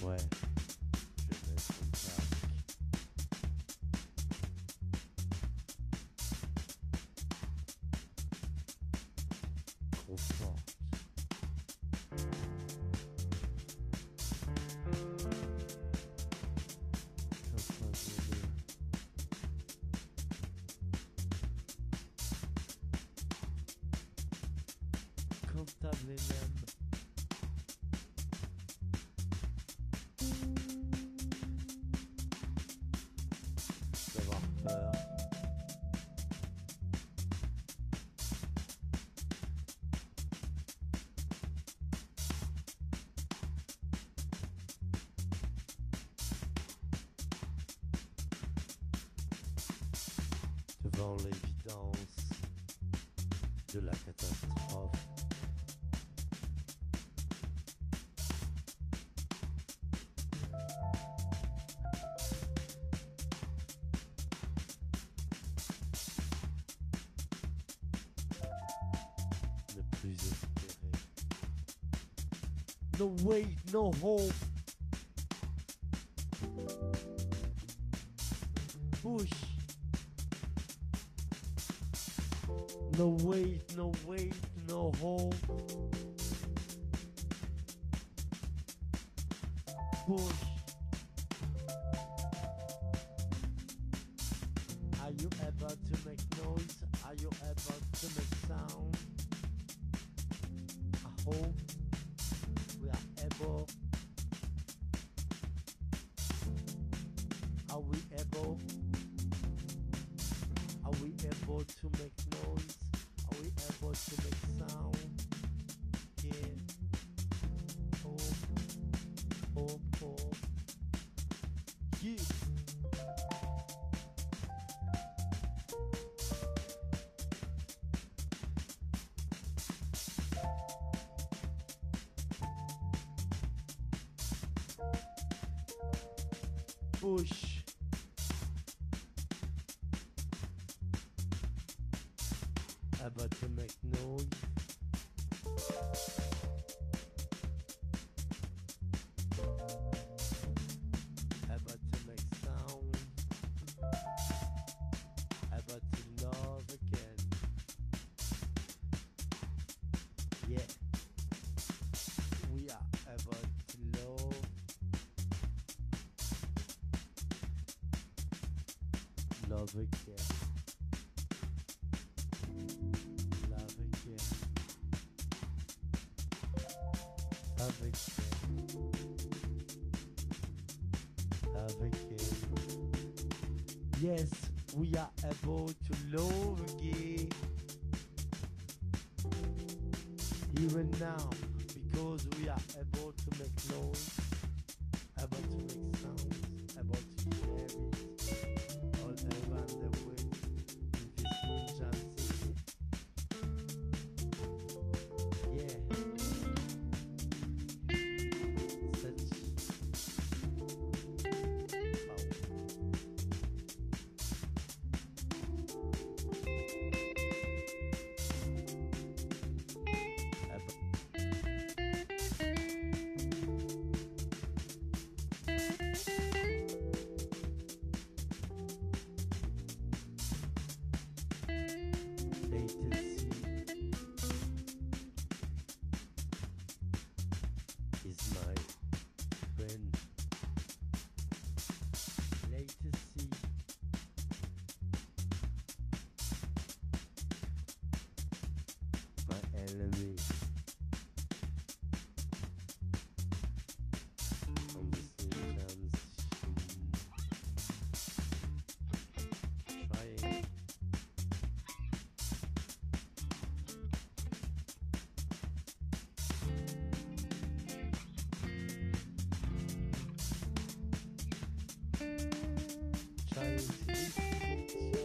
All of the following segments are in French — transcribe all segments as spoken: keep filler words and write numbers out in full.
Ouais, je vais mettre mon casque. Confort. Comptable et même. D'avoir peur. Devant l'évidence de la catastrophe. Ne plus espérer. No way, no hope. Push. No wait, no wait, no hope. Push. Are you able to make noise? Are you able to make sound? I hope we are able. Are we able? Are we able to make noise? Are we able to make sound? Yeah. Hope, hope, hope. Yeah. Push. About to make noise. About to make sound. About to love again. Yeah. We are about to love. Love again. Love again. Love again. Love again. Yes, we are able to love again. Here and now, because we are able to make noise, able to make sounds, able to share it all around the world in this ninja city. Yeah. Such power. Able. Latency is my friend. Latency my enemy. On this new transition, trying. Trying to reach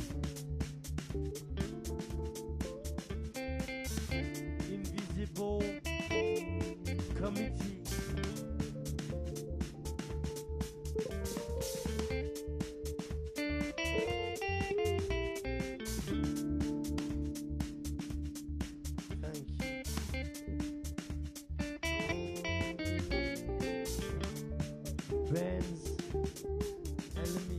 invisible midi. Thank you. Benz, enemy.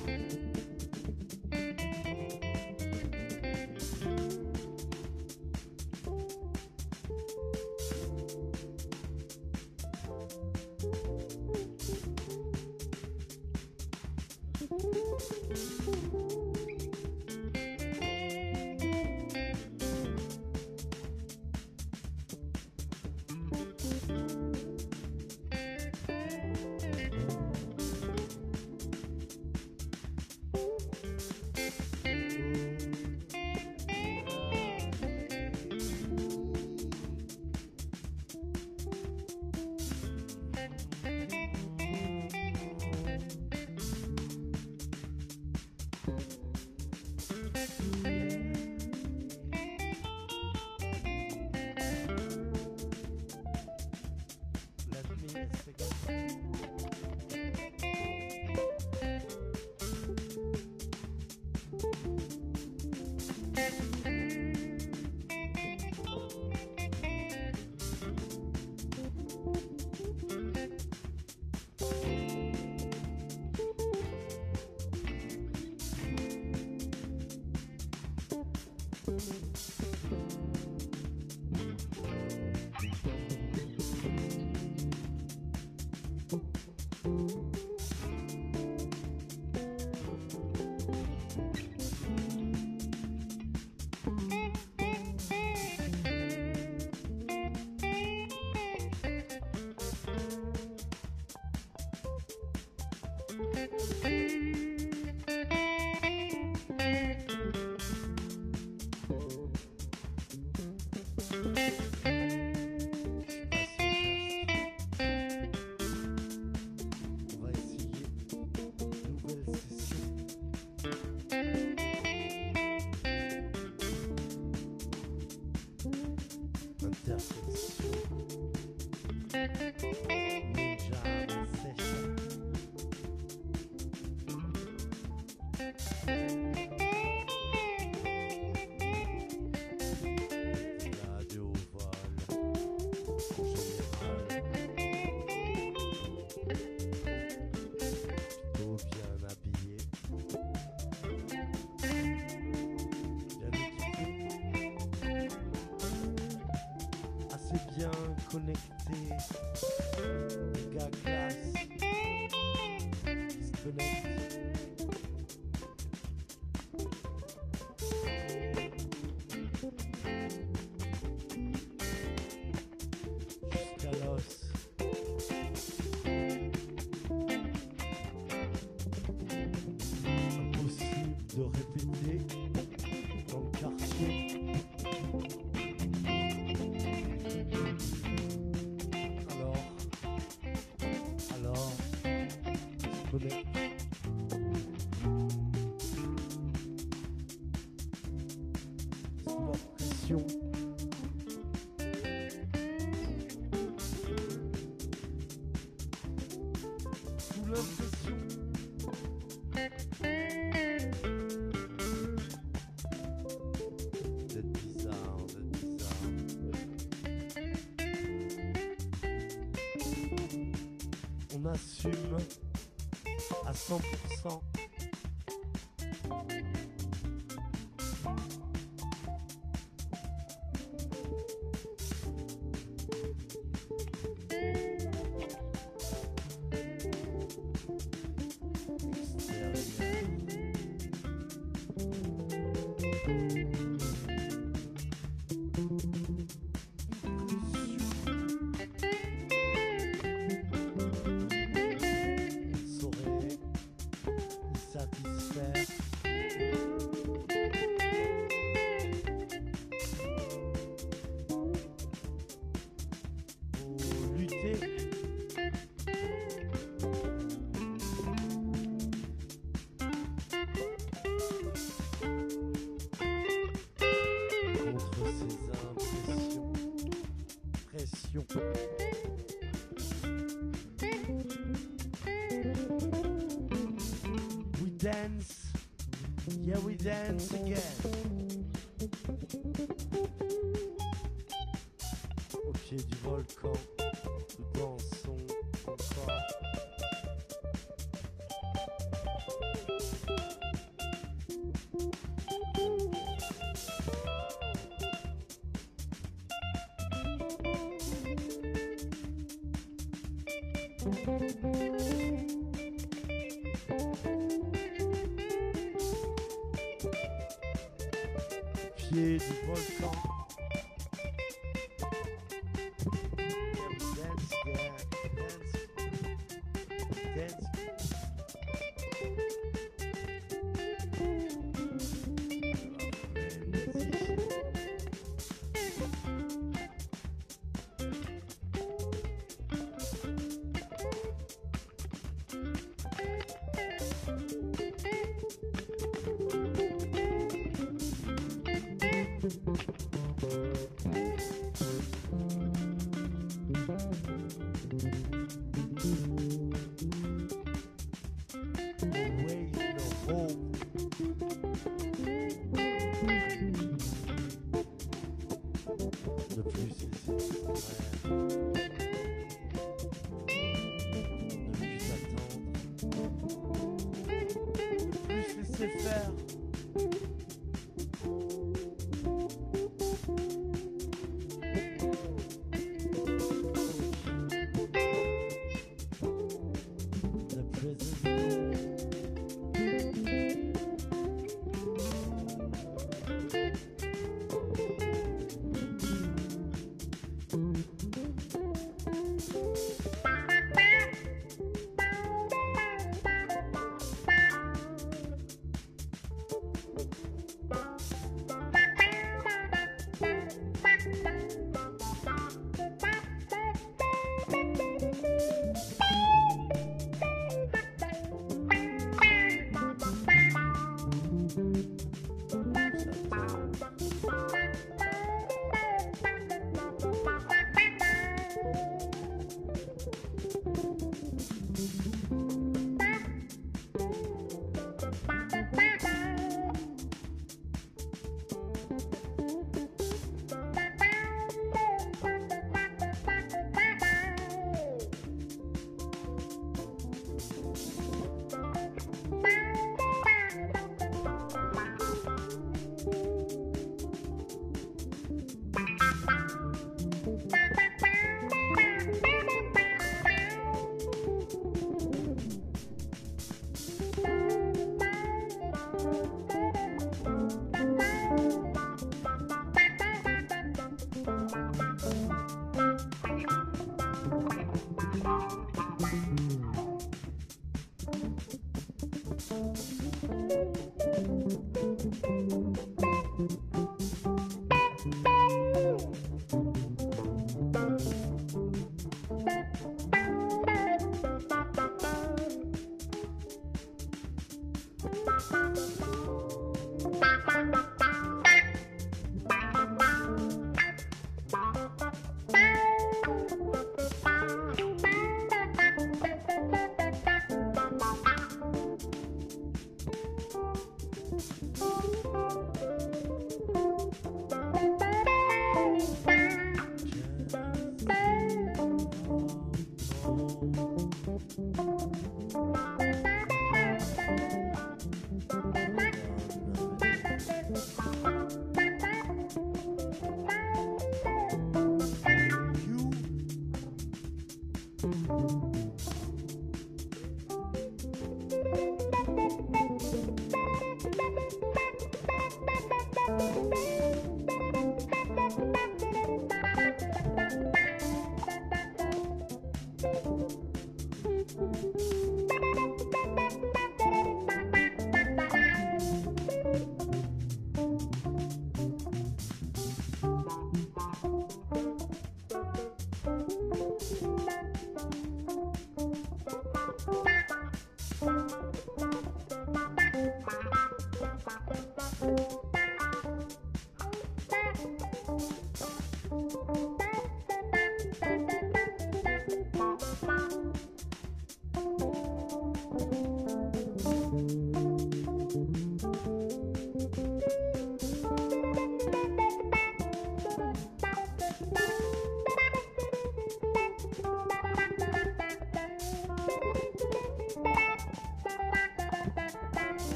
Bien connecté, les gars classe qui se connectent. Jusqu'à l'os. Impossible de répéter dans le quartier. Sous la pression. Sous l'impression. D'être bizarre, d'être bizarre. On assume à cent pour cent. Contre ces impressions, pression. dance, yeah we dance again. Au pied du volcan, nous dansons encore. Pied du volcan. Yeah, we dance again, dance, dance. Always no hope. De plus c'est ouais. Ne plus attendre. De plus laisser faire. The prison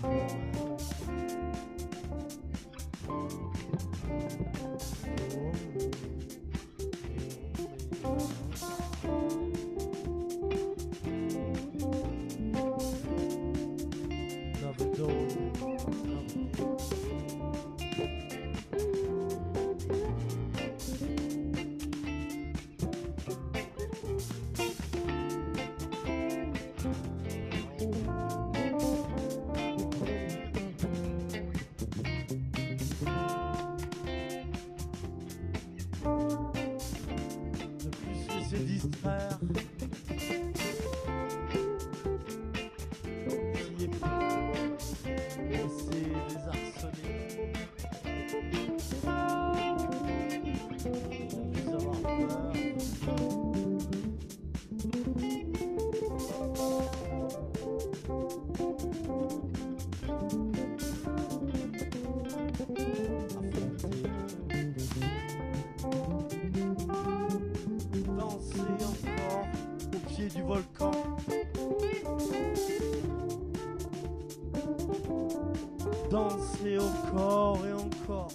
Se distraire. Essayer de laisser désarçonner. Ne plus avoir peur. Danser encore au pied du volcan. Danser encore et encore.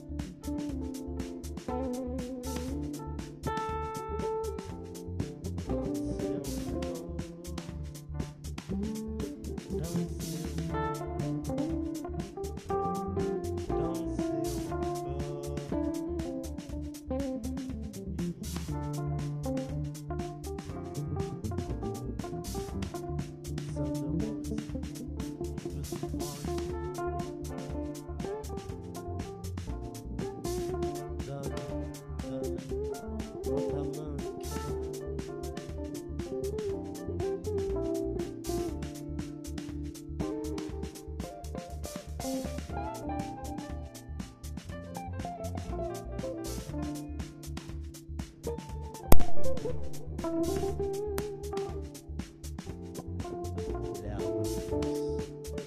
L'herbe pousse.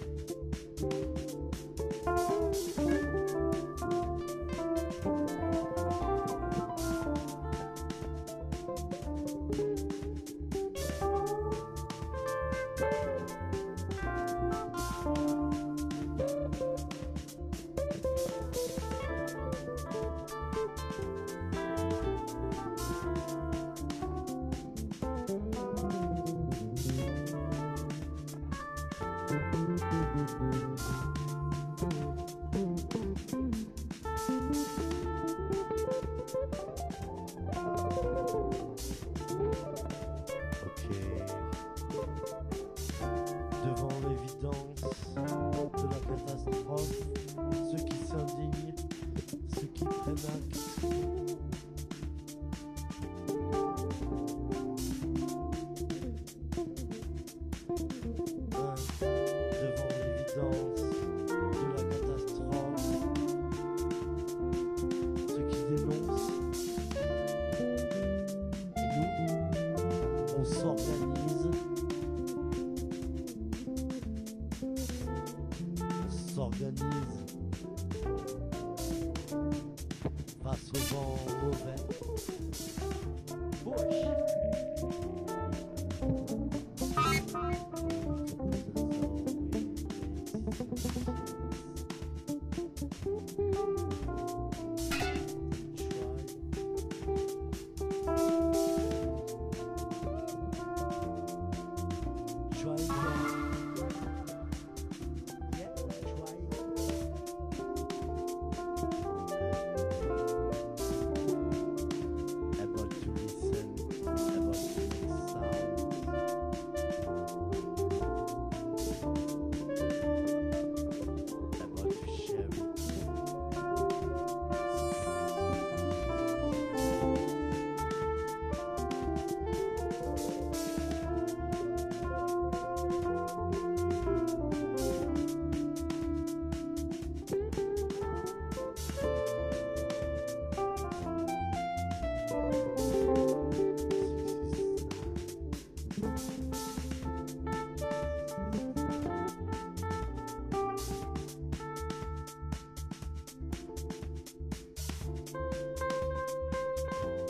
Devant l'évidence de la catastrophe, ceux qui s'indignent, ceux qui prennent acte. Devant l'évidence de la catastrophe, ceux qui dénoncent. Et nous, on s'organise. S'organise face au vent mauvais. Push.